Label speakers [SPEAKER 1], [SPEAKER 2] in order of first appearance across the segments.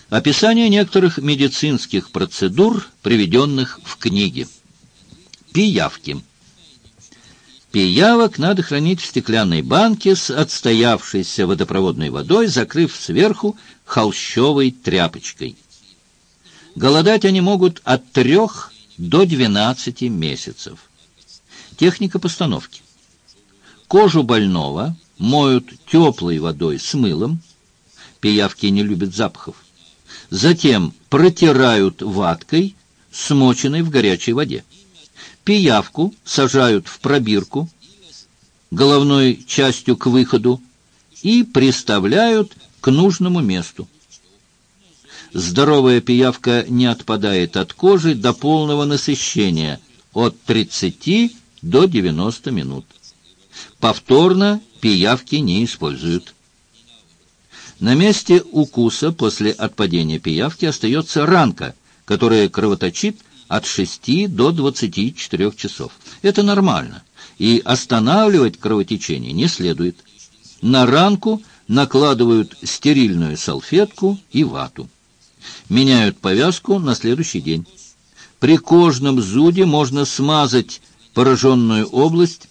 [SPEAKER 1] Описание некоторых медицинских процедур, приведенных в книге. Пиявки. Пиявок надо хранить в стеклянной банке с отстоявшейся водопроводной водой, закрыв сверху холщовой тряпочкой. Голодать они могут от 3 до 12 месяцев. Техника постановки. Кожу больного моют теплой водой с мылом. Пиявки не любят запахов. Затем протирают ваткой, смоченной в горячей воде. Пиявку сажают в пробирку, головной частью к выходу, и приставляют к нужному месту. Здоровая пиявка не отпадает от кожи до полного насыщения, от 30 до 90 минут. Повторно пиявки не используют. На месте укуса после отпадения пиявки остается ранка, которая кровоточит от 6 до 24 часов. Это нормально, и останавливать кровотечение не следует. На ранку накладывают стерильную салфетку и вату. Меняют повязку на следующий день. При кожном зуде можно смазать пораженную область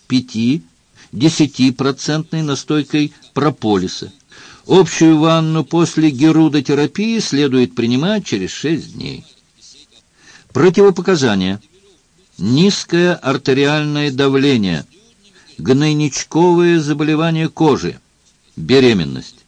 [SPEAKER 1] 5-10% настойкой прополиса. Общую ванну после герудотерапии следует принимать через 6 дней. Противопоказания. Низкое артериальное давление, гнойничковые заболевания кожи, беременность.